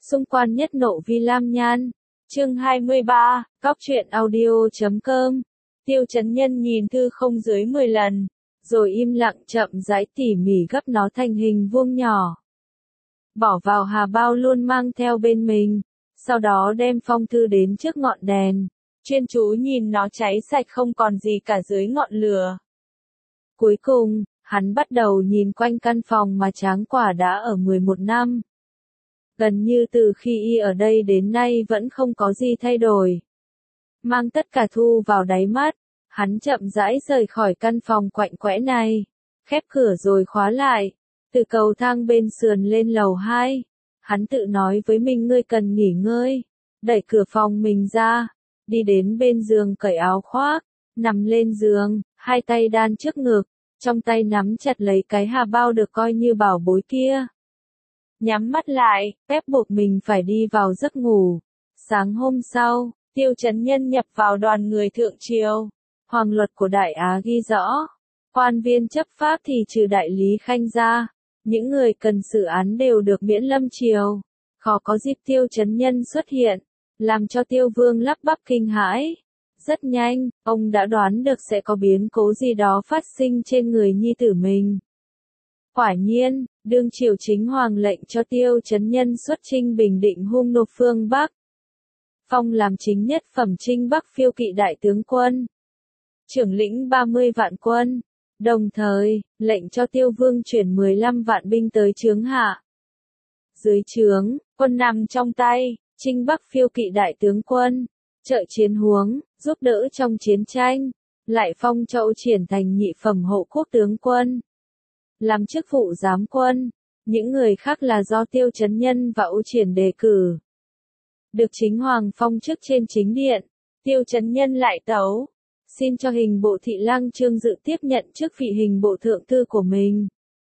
Xung quan nhất nộ vi lam nhan. Chương 23, Cóc truyện audio.com. Tiêu Chấn Nhân nhìn thư không dưới 10 lần, rồi im lặng chậm rãi tỉ mỉ gấp nó thành hình vuông nhỏ. Bỏ vào hà bao luôn mang theo bên mình, sau đó đem phong thư đến trước ngọn đèn, chuyên chú nhìn nó cháy sạch không còn gì cả dưới ngọn lửa. Cuối cùng, hắn bắt đầu nhìn quanh căn phòng mà Tráng Quả đã ở 11 năm. Gần như từ khi y ở đây đến nay vẫn không có gì thay đổi. Mang tất cả thu vào đáy mắt, hắn chậm rãi rời khỏi căn phòng quạnh quẽ này, khép cửa rồi khóa lại, từ cầu thang bên sườn lên lầu 2. Hắn tự nói với mình ngươi cần nghỉ ngơi, đẩy cửa phòng mình ra, đi đến bên giường cởi áo khoác, nằm lên giường, hai tay đan trước ngực, trong tay nắm chặt lấy cái hà bao được coi như bảo bối kia. Nhắm mắt lại, ép buộc mình phải đi vào giấc ngủ. Sáng hôm sau, Tiêu Chấn Nhân nhập vào đoàn người thượng triều. Hoàng luật của Đại Á ghi rõ, quan viên chấp pháp thì trừ đại lý khanh ra, những người cần xử án đều được miễn lâm triều. Khó có dịp Tiêu Chấn Nhân xuất hiện, làm cho Tiêu Vương lắp bắp kinh hãi. Rất nhanh, ông đã đoán được sẽ có biến cố gì đó phát sinh trên người nhi tử mình. Quả nhiên, đương triều chính hoàng lệnh cho Tiêu Chấn Nhân xuất chinh Bình Định hung nộp phương Bắc. Phong làm chính nhất phẩm Trinh Bắc phiêu kỵ đại tướng quân, trưởng lĩnh 30 vạn quân, đồng thời, lệnh cho Tiêu Vương chuyển 15 vạn binh tới Chướng Hạ. Dưới trướng, quân nằm trong tay, Trinh Bắc phiêu kỵ đại tướng quân, trợ chiến huống, giúp đỡ trong chiến tranh, lại phong cho Âu Triển thành nhị phẩm hộ quốc tướng quân, làm chức vụ giám quân. Những người khác là do Tiêu Chấn Nhân và Âu Triển đề cử. Được chính hoàng phong chức trên chính điện, Tiêu Chấn Nhân lại tấu, xin cho hình bộ thị lang Trương Dự tiếp nhận chức vị hình bộ thượng thư của mình.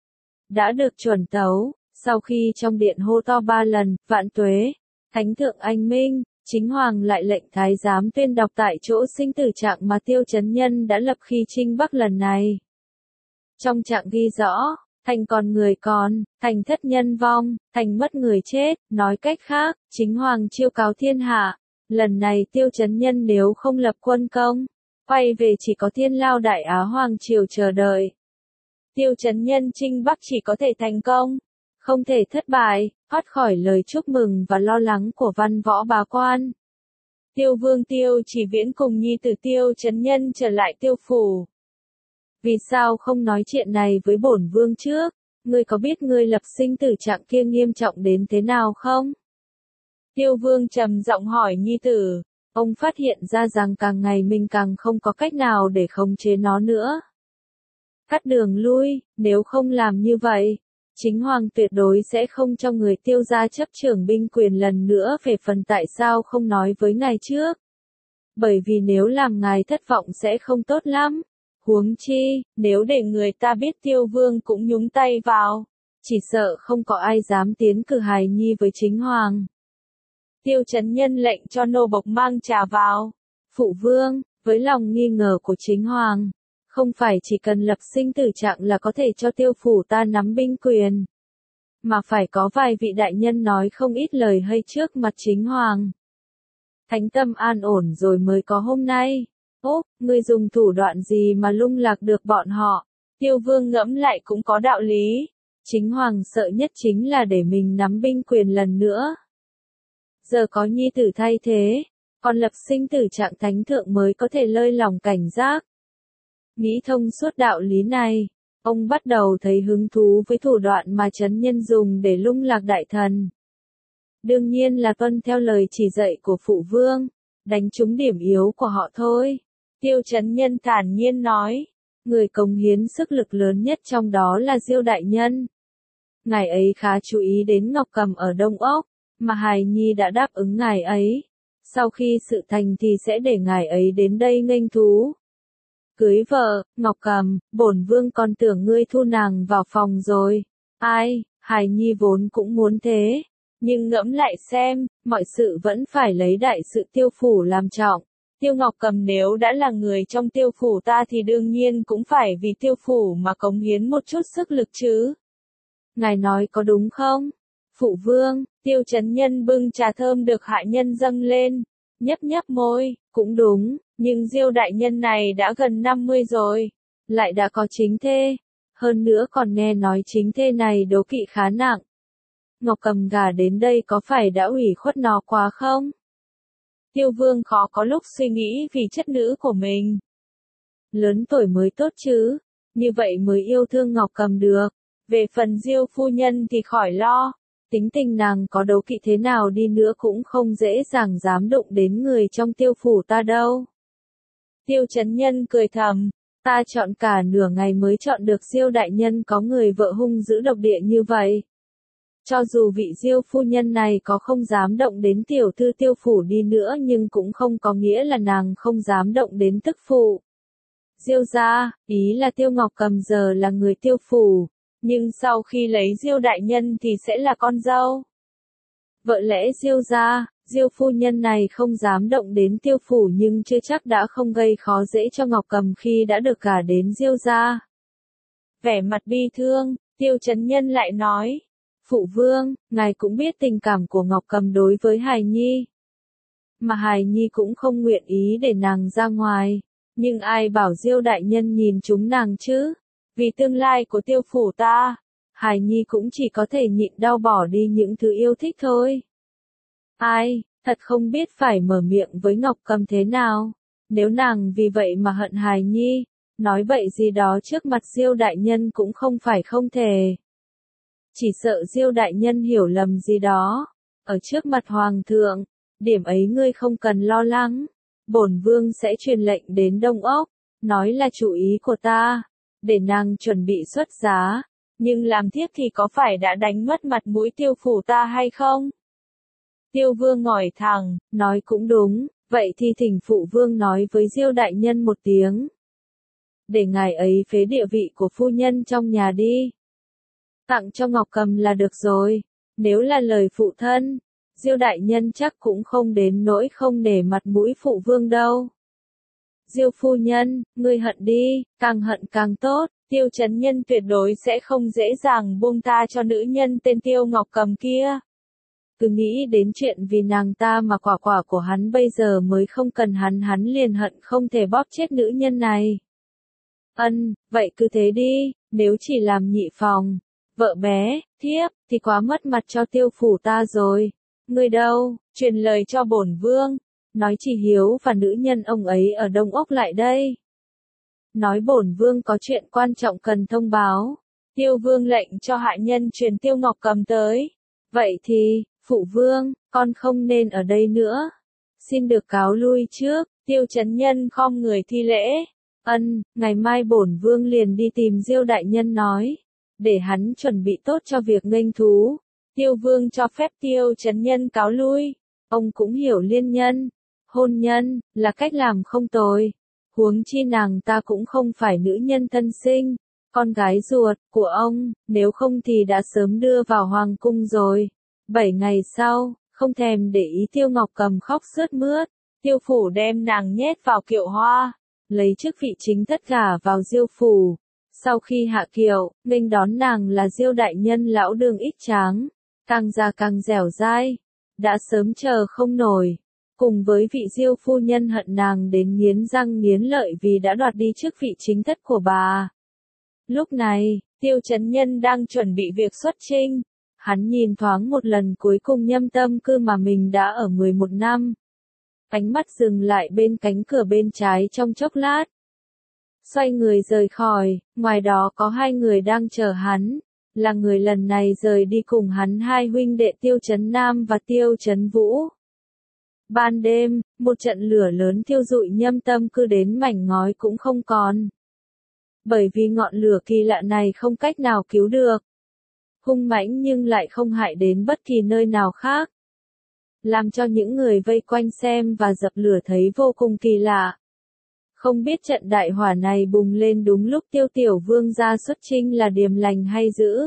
Đã được chuẩn tấu, sau khi trong điện hô to 3 lần, vạn tuế, thánh thượng anh minh, chính hoàng lại lệnh thái giám tuyên đọc tại chỗ sinh tử trạng mà Tiêu Chấn Nhân đã lập khi chinh Bắc lần này. Trong trạng ghi rõ, thành còn người còn, thành thất nhân vong, thành mất người chết, nói cách khác, chính hoàng chiêu cáo thiên hạ. Lần này Tiêu Chấn Nhân nếu không lập quân công, quay về chỉ có thiên lao Đại Á Hoàng triều chờ đợi. Tiêu Chấn Nhân chinh Bắc chỉ có thể thành công, không thể thất bại, thoát khỏi lời chúc mừng và lo lắng của văn võ bá quan. Tiêu Vương Tiêu Chỉ Viễn cùng nhi tử Tiêu Chấn Nhân trở lại Tiêu phủ. Vì sao không nói chuyện này với bổn vương trước? Ngươi có biết ngươi lập sinh tử trạng kia nghiêm trọng đến thế nào không? Tiêu Vương trầm giọng hỏi nhi tử. Ông phát hiện ra rằng càng ngày mình càng không có cách nào để khống chế nó nữa. Cắt đường lui, nếu không làm như vậy, chính hoàng tuyệt đối sẽ không cho người Tiêu gia chấp trưởng binh quyền lần nữa. Về phần tại sao không nói với ngài trước? Bởi vì nếu làm ngài thất vọng sẽ không tốt lắm. Huống chi, nếu để người ta biết Tiêu Vương cũng nhúng tay vào, chỉ sợ không có ai dám tiến cử hài nhi với chính hoàng. Tiêu Chấn Nhân lệnh cho nô bộc mang trà vào. Phụ vương, với lòng nghi ngờ của chính hoàng, không phải chỉ cần lập sinh tử trạng là có thể cho Tiêu phủ ta nắm binh quyền, mà phải có vài vị đại nhân nói không ít lời hay trước mặt chính hoàng. Thánh tâm an ổn rồi mới có hôm nay. Ố, ngươi dùng thủ đoạn gì mà lung lạc được bọn họ? Tiêu Vương ngẫm lại cũng có đạo lý. Chính hoàng sợ nhất chính là để mình nắm binh quyền lần nữa. Giờ có nhi tử thay thế, còn lập sinh tử trạng thánh thượng mới có thể lơi lòng cảnh giác. Nghĩ thông suốt đạo lý này, ông bắt đầu thấy hứng thú với thủ đoạn mà Chấn Nhân dùng để lung lạc đại thần. Đương nhiên là tuân theo lời chỉ dạy của phụ vương, đánh trúng điểm yếu của họ thôi. Tiêu Chấn Nhân thản nhiên nói, người cống hiến sức lực lớn nhất trong đó là Diêu đại nhân. Ngài ấy khá chú ý đến Ngọc Cầm ở Đông Ốc, mà hài nhi đã đáp ứng ngài ấy. Sau khi sự thành thì sẽ để ngài ấy đến đây nghênh thú. Cưới vợ, Ngọc Cầm, bổn vương còn tưởng ngươi thu nàng vào phòng rồi. Ai, hài nhi vốn cũng muốn thế. Nhưng ngẫm lại xem, mọi sự vẫn phải lấy đại sự Tiêu phủ làm trọng. Tiêu Ngọc Cầm nếu đã là người trong Tiêu phủ ta thì đương nhiên cũng phải vì Tiêu phủ mà cống hiến một chút sức lực chứ. Ngài nói có đúng không? Phụ vương, Tiêu Chấn Nhân bưng trà thơm được hạ nhân dâng lên, nhấp nhấp môi, cũng đúng, nhưng Diêu đại nhân này đã gần 50 rồi, lại đã có chính thê, hơn nữa còn nghe nói chính thê này đố kỵ khá nặng. Ngọc Cầm gả đến đây có phải đã ủy khuất nó quá không? Tiêu Vương khó có lúc suy nghĩ vì chất nữ của mình. Lớn tuổi mới tốt chứ, như vậy mới yêu thương Ngọc Cầm được. Về phần Diêu phu nhân thì khỏi lo, tính tình nàng có đấu kỵ thế nào đi nữa cũng không dễ dàng dám đụng đến người trong Tiêu phủ ta đâu. Tiêu Chấn Nhân cười thầm, ta chọn cả nửa ngày mới chọn được Diêu đại nhân có người vợ hung dữ độc địa như vậy. Cho dù vị Diêu phu nhân này có không dám động đến tiểu thư Tiêu phủ đi nữa nhưng cũng không có nghĩa là nàng không dám động đến tức phụ. Diêu gia, ý là Tiêu Ngọc Cầm giờ là người Tiêu phủ, nhưng sau khi lấy Diêu đại nhân thì sẽ là con dâu. Vợ lẽ Diêu gia, Diêu phu nhân này không dám động đến Tiêu phủ nhưng chưa chắc đã không gây khó dễ cho Ngọc Cầm khi đã được gả đến Diêu gia. Vẻ mặt bi thương, Tiêu Chấn Nhân lại nói, Phụ vương, ngài cũng biết tình cảm của Ngọc Cầm đối với Hài Nhi. Mà Hài Nhi cũng không nguyện ý để nàng ra ngoài, nhưng ai bảo Diêu đại nhân nhìn chúng nàng chứ? Vì tương lai của Tiêu phủ ta, Hài Nhi cũng chỉ có thể nhịn đau bỏ đi những thứ yêu thích thôi. Ai, thật không biết phải mở miệng với Ngọc Cầm thế nào, nếu nàng vì vậy mà hận Hài Nhi, nói bậy gì đó trước mặt Diêu đại nhân cũng không phải không thể. Chỉ sợ Diêu đại nhân hiểu lầm gì đó, ở trước mặt Hoàng thượng, điểm ấy ngươi không cần lo lắng, bổn vương sẽ truyền lệnh đến Đông Ốc, nói là chủ ý của ta, để nàng chuẩn bị xuất giá, nhưng làm thiếp thì có phải đã đánh mất mặt mũi Tiêu phủ ta hay không? Tiêu Vương ngỏi thẳng, nói cũng đúng, vậy thì thỉnh phụ vương nói với Diêu đại nhân một tiếng. Để ngài ấy phế địa vị của phu nhân trong nhà đi. Tặng cho Ngọc Cầm là được rồi, nếu là lời phụ thân, Diêu đại nhân chắc cũng không đến nỗi không để mặt mũi phụ vương đâu. Diêu phu nhân, ngươi hận đi, càng hận càng tốt, Tiêu Chấn Nhân tuyệt đối sẽ không dễ dàng buông tha cho nữ nhân tên Tiêu Ngọc Cầm kia. Cứ nghĩ đến chuyện vì nàng ta mà quả quả của hắn bây giờ mới không cần hắn liền hận không thể bóp chết nữ nhân này. Vậy cứ thế đi, nếu chỉ làm nhị phòng, vợ bé, thiếp, thì quá mất mặt cho Tiêu phủ ta rồi. Ngươi đâu, truyền lời cho bổn vương, nói chỉ hiếu và nữ nhân ông ấy ở Đông Ốc lại đây. Nói bổn vương có chuyện quan trọng cần thông báo. Tiêu Vương lệnh cho hạ nhân truyền Tiêu Ngọc Cầm tới. Vậy thì, phụ vương, con không nên ở đây nữa. Xin được cáo lui trước, Tiêu Chấn Nhân khom người thi lễ. Ngày mai bổn vương liền đi tìm Diêu đại nhân nói, để hắn chuẩn bị tốt cho việc nghênh thú. Tiêu Vương cho phép Tiêu Chấn Nhân cáo lui. Ông cũng hiểu liên nhân, hôn nhân, là cách làm không tồi. Huống chi nàng ta cũng không phải nữ nhân thân sinh, con gái ruột của ông, nếu không thì đã sớm đưa vào hoàng cung rồi. 7 ngày sau, không thèm để ý Tiêu Ngọc Cầm khóc sướt mướt, Tiêu phủ đem nàng nhét vào kiệu hoa, lấy chức vị chính thất gả vào Diêu phủ. Sau khi hạ kiệu, nghênh đón nàng là Diêu đại nhân lão đường ít tráng, càng già càng dẻo dai, đã sớm chờ không nổi. Cùng với vị Diêu phu nhân hận nàng đến nghiến răng nghiến lợi vì đã đoạt đi chức vị chính thất của bà. Lúc này, Tiêu Chấn Nhân đang chuẩn bị việc xuất chinh. Hắn nhìn thoáng một lần cuối cùng Nhâm Tâm Cư mà mình đã ở 11 năm. Ánh mắt dừng lại bên cánh cửa bên trái trong chốc lát. Xoay người rời khỏi, ngoài đó có 2 người đang chờ hắn, là người lần này rời đi cùng hắn 2 huynh đệ Tiêu Chấn Nam và Tiêu Chấn Vũ. Ban đêm, một trận lửa lớn thiêu rụi Nhâm Tâm Cư đến mảnh ngói cũng không còn. Bởi vì ngọn lửa kỳ lạ này không cách nào cứu được. Hung mãnh nhưng lại không hại đến bất kỳ nơi nào khác. Làm cho những người vây quanh xem và dập lửa thấy vô cùng kỳ lạ. Không biết trận đại hỏa này bùng lên đúng lúc Tiêu Tiểu Vương ra xuất chinh là điềm lành hay dữ.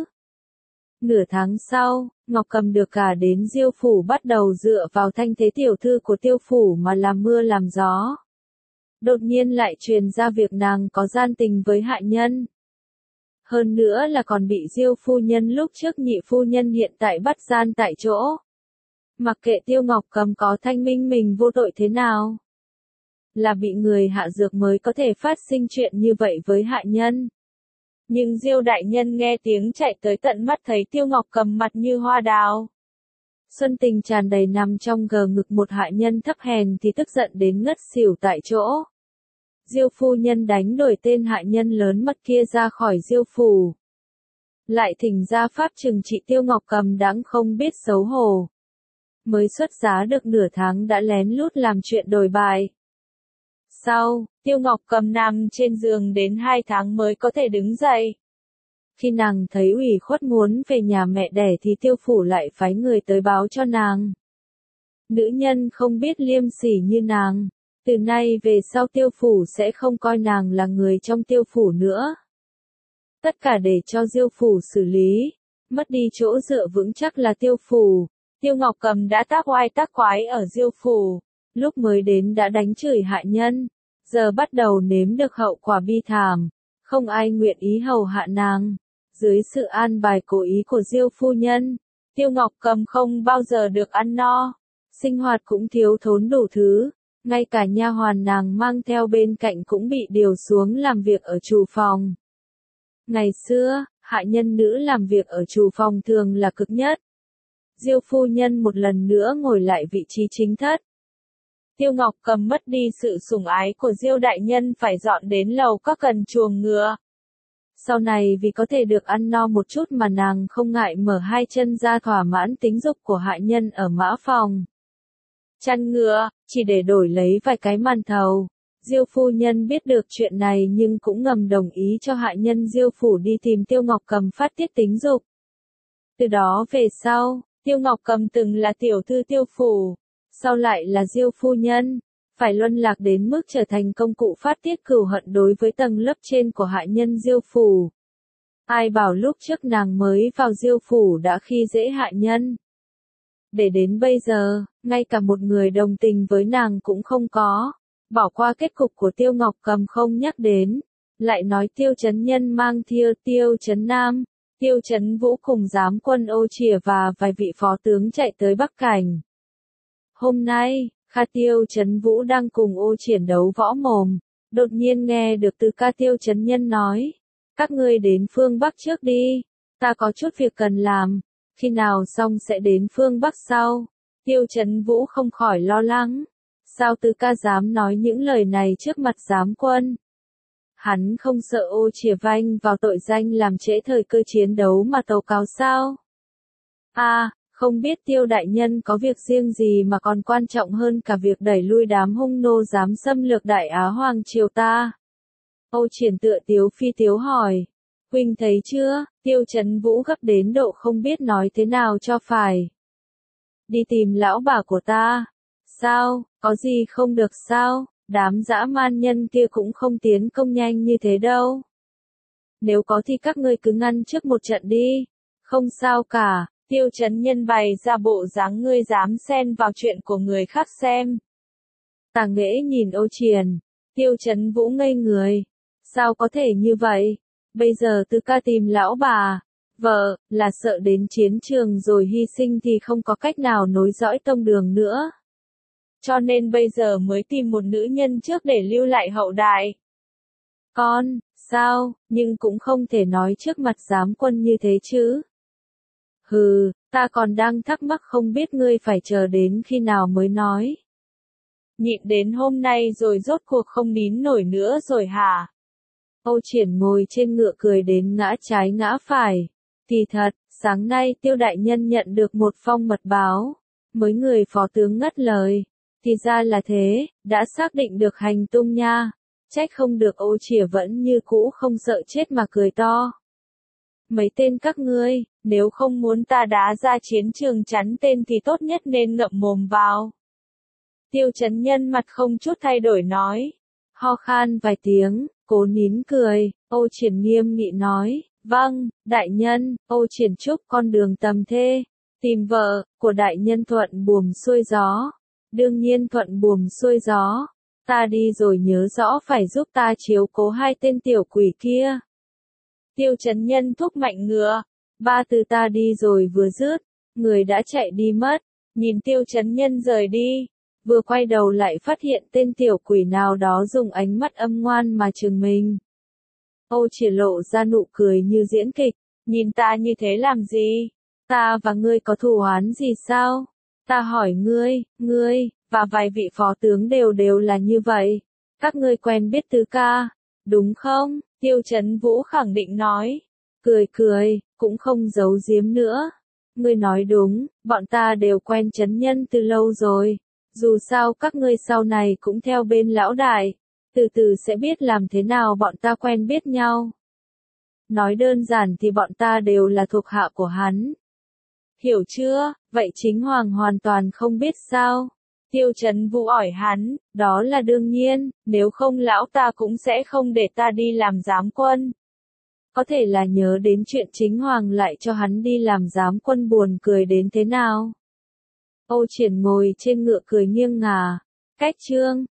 Nửa tháng sau, Ngọc Cầm được gả đến Diêu phủ bắt đầu dựa vào thanh thế tiểu thư của Tiêu phủ mà làm mưa làm gió. Đột nhiên lại truyền ra việc nàng có gian tình với hạ nhân. Hơn nữa là còn bị Diêu phu nhân lúc trước nhị phu nhân hiện tại bắt gian tại chỗ. Mặc kệ Tiêu Ngọc Cầm có thanh minh mình vô tội thế nào. Là bị người hạ dược mới có thể phát sinh chuyện như vậy với hạ nhân. Nhưng Diêu đại nhân nghe tiếng chạy tới tận mắt thấy Tiêu Ngọc Cầm mặt như hoa đào. Xuân tình tràn đầy nằm trong gờ ngực một hạ nhân thấp hèn thì tức giận đến ngất xỉu tại chỗ. Diêu phu nhân đánh đuổi tên hạ nhân lớn mật kia ra khỏi Diêu phủ. Lại thỉnh ra pháp trừng trị Tiêu Ngọc Cầm đáng không biết xấu hổ. Mới xuất giá được nửa tháng đã lén lút làm chuyện đồi bại. Sau, Tiêu Ngọc Cầm nằm trên giường đến 2 tháng mới có thể đứng dậy. Khi nàng thấy ủy khuất muốn về nhà mẹ đẻ thì Tiêu phủ lại phái người tới báo cho nàng. Nữ nhân không biết liêm sỉ như nàng, từ nay về sau Tiêu phủ sẽ không coi nàng là người trong Tiêu phủ nữa. Tất cả để cho Diêu phủ xử lý, mất đi chỗ dựa vững chắc là Tiêu phủ. Tiêu Ngọc Cầm đã tác oai tác quái ở Diêu phủ, lúc mới đến đã đánh chửi hạ nhân, giờ bắt đầu nếm được hậu quả bi thảm, không ai nguyện ý hầu hạ nàng. Dưới sự an bài cố ý của Diêu phu nhân, Tiêu Ngọc Cầm không bao giờ được ăn no, sinh hoạt cũng thiếu thốn đủ thứ, ngay cả nha hoàn nàng mang theo bên cạnh cũng bị điều xuống làm việc ở chủ phòng. Ngày xưa, hạ nhân nữ làm việc ở chủ phòng thường là cực nhất. Diêu phu nhân một lần nữa ngồi lại vị trí chính thất. Tiêu Ngọc Cầm mất đi sự sủng ái của Diêu đại nhân phải dọn đến lầu các cần chuồng ngựa. Sau này vì có thể được ăn no một chút mà nàng không ngại mở 2 chân ra thỏa mãn tính dục của hạ nhân ở mã phòng. Chăn ngựa, chỉ để đổi lấy vài cái màn thầu. Diêu phu nhân biết được chuyện này nhưng cũng ngầm đồng ý cho hạ nhân Diêu phủ đi tìm Tiêu Ngọc Cầm phát tiết tính dục. Từ đó về sau, Tiêu Ngọc Cầm từng là tiểu thư Tiêu phủ, sau lại là Diêu phu nhân, phải luân lạc đến mức trở thành công cụ phát tiết cừu hận đối với tầng lớp trên của hạ nhân Diêu phủ. Ai bảo lúc trước nàng mới vào Diêu phủ đã khi dễ hạ nhân. Để đến bây giờ, ngay cả một người đồng tình với nàng cũng không có. Bỏ qua kết cục của Tiêu Ngọc Cầm không nhắc đến, lại nói Tiêu Chấn Nhân mang theo Tiêu Chấn Nam, Tiêu Chấn Vũ cùng giám quân Ô Chìa và vài vị phó tướng chạy tới Bắc Cảnh. Hôm nay, Kha Tiêu Chấn Vũ đang cùng Ô Triển đấu võ mồm, đột nhiên nghe được từ ca Tiêu Chấn Nhân nói, các ngươi đến phương Bắc trước đi, ta có chút việc cần làm, khi nào xong sẽ đến phương Bắc sau. Tiêu Chấn Vũ không khỏi lo lắng. Sao Từ ca dám nói những lời này trước mặt giám quân? Hắn không sợ Ô Chìa vanh vào tội danh làm trễ thời cơ chiến đấu mà tố cáo sao? Không biết Tiêu đại nhân có việc riêng gì mà còn quan trọng hơn cả việc đẩy lui đám hung nô dám xâm lược Đại Á Hoàng triều ta? Ô Triển tựa tiếu phi tiếu hỏi. Huynh thấy chưa, Tiêu Chấn Vũ gấp đến độ không biết nói thế nào cho phải. Đi tìm lão bà của ta. Sao, có gì không được sao, đám dã man nhân kia cũng không tiến công nhanh như thế đâu. Nếu có thì các ngươi cứ ngăn trước một trận đi. Không sao cả, Tiêu Chấn Nhân bày ra bộ dáng ngươi dám xen vào chuyện của người khác xem. Tả Nghễ nhìn Ô Triển, Tiêu Chấn Vũ ngây người. Sao có thể như vậy? Bây giờ Từ ca tìm lão bà, vợ, là sợ đến chiến trường rồi hy sinh thì không có cách nào nối dõi tông đường nữa. Cho nên bây giờ mới tìm một nữ nhân trước để lưu lại hậu đại. Con, sao, nhưng cũng không thể nói trước mặt giám quân như thế chứ. Hừ, ta còn đang thắc mắc không biết ngươi phải chờ đến khi nào mới nói. Nhịn đến hôm nay rồi rốt cuộc không nín nổi nữa rồi hả? Âu Triển ngồi trên ngựa cười đến ngã trái ngã phải. Thì thật, sáng nay Tiêu đại nhân nhận được một phong mật báo. Mới người phó tướng ngắt lời. Thì ra là thế, đã xác định được hành tung nha. Trách không được Ô Chìa vẫn như cũ không sợ chết mà cười to. Mấy tên các ngươi, nếu không muốn ta đá ra chiến trường chắn tên thì tốt nhất nên ngậm mồm vào. Tiêu Chấn Nhân mặt không chút thay đổi nói. Ho khan vài tiếng, cố nín cười, Ô Triển nghiêm nghị nói. Vâng, đại nhân, Ô Triển chúc con đường tầm thê. Tìm vợ, của đại nhân thuận buồm xuôi gió. Đương nhiên thuận buồm xuôi gió. Ta đi rồi nhớ rõ phải giúp ta chiếu cố 2 tên tiểu quỷ kia. Tiêu Chấn Nhân thúc mạnh ngựa. Ba từ ta đi rồi vừa dứt, người đã chạy đi mất. Nhìn Tiêu Chấn Nhân rời đi, vừa quay đầu lại phát hiện tên tiểu quỷ nào đó dùng ánh mắt âm ngoan mà trừng mình. Âu Triển lộ ra nụ cười như diễn kịch, nhìn ta như thế làm gì? Ta và ngươi có thù oán gì sao? Ta hỏi ngươi, và vài vị phó tướng đều là như vậy. Các ngươi quen biết Tứ ca, đúng không? Tiêu Chấn Vũ khẳng định nói. Cười, cũng không giấu giếm nữa. Ngươi nói đúng, bọn ta đều quen Chấn Nhân từ lâu rồi. Dù sao các ngươi sau này cũng theo bên lão đại. Từ từ sẽ biết làm thế nào bọn ta quen biết nhau. Nói đơn giản thì bọn ta đều là thuộc hạ của hắn. Hiểu chưa? Vậy chính Hoàng hoàn toàn không biết sao? Tiêu Chấn Vũ hỏi hắn, đó là đương nhiên, nếu không lão ta cũng sẽ không để ta đi làm giám quân. Có thể là nhớ đến chuyện chính Hoàng lại cho hắn đi làm giám quân buồn cười đến thế nào. Âu Triển ngồi trên ngựa cười nghiêng ngả. Cách chương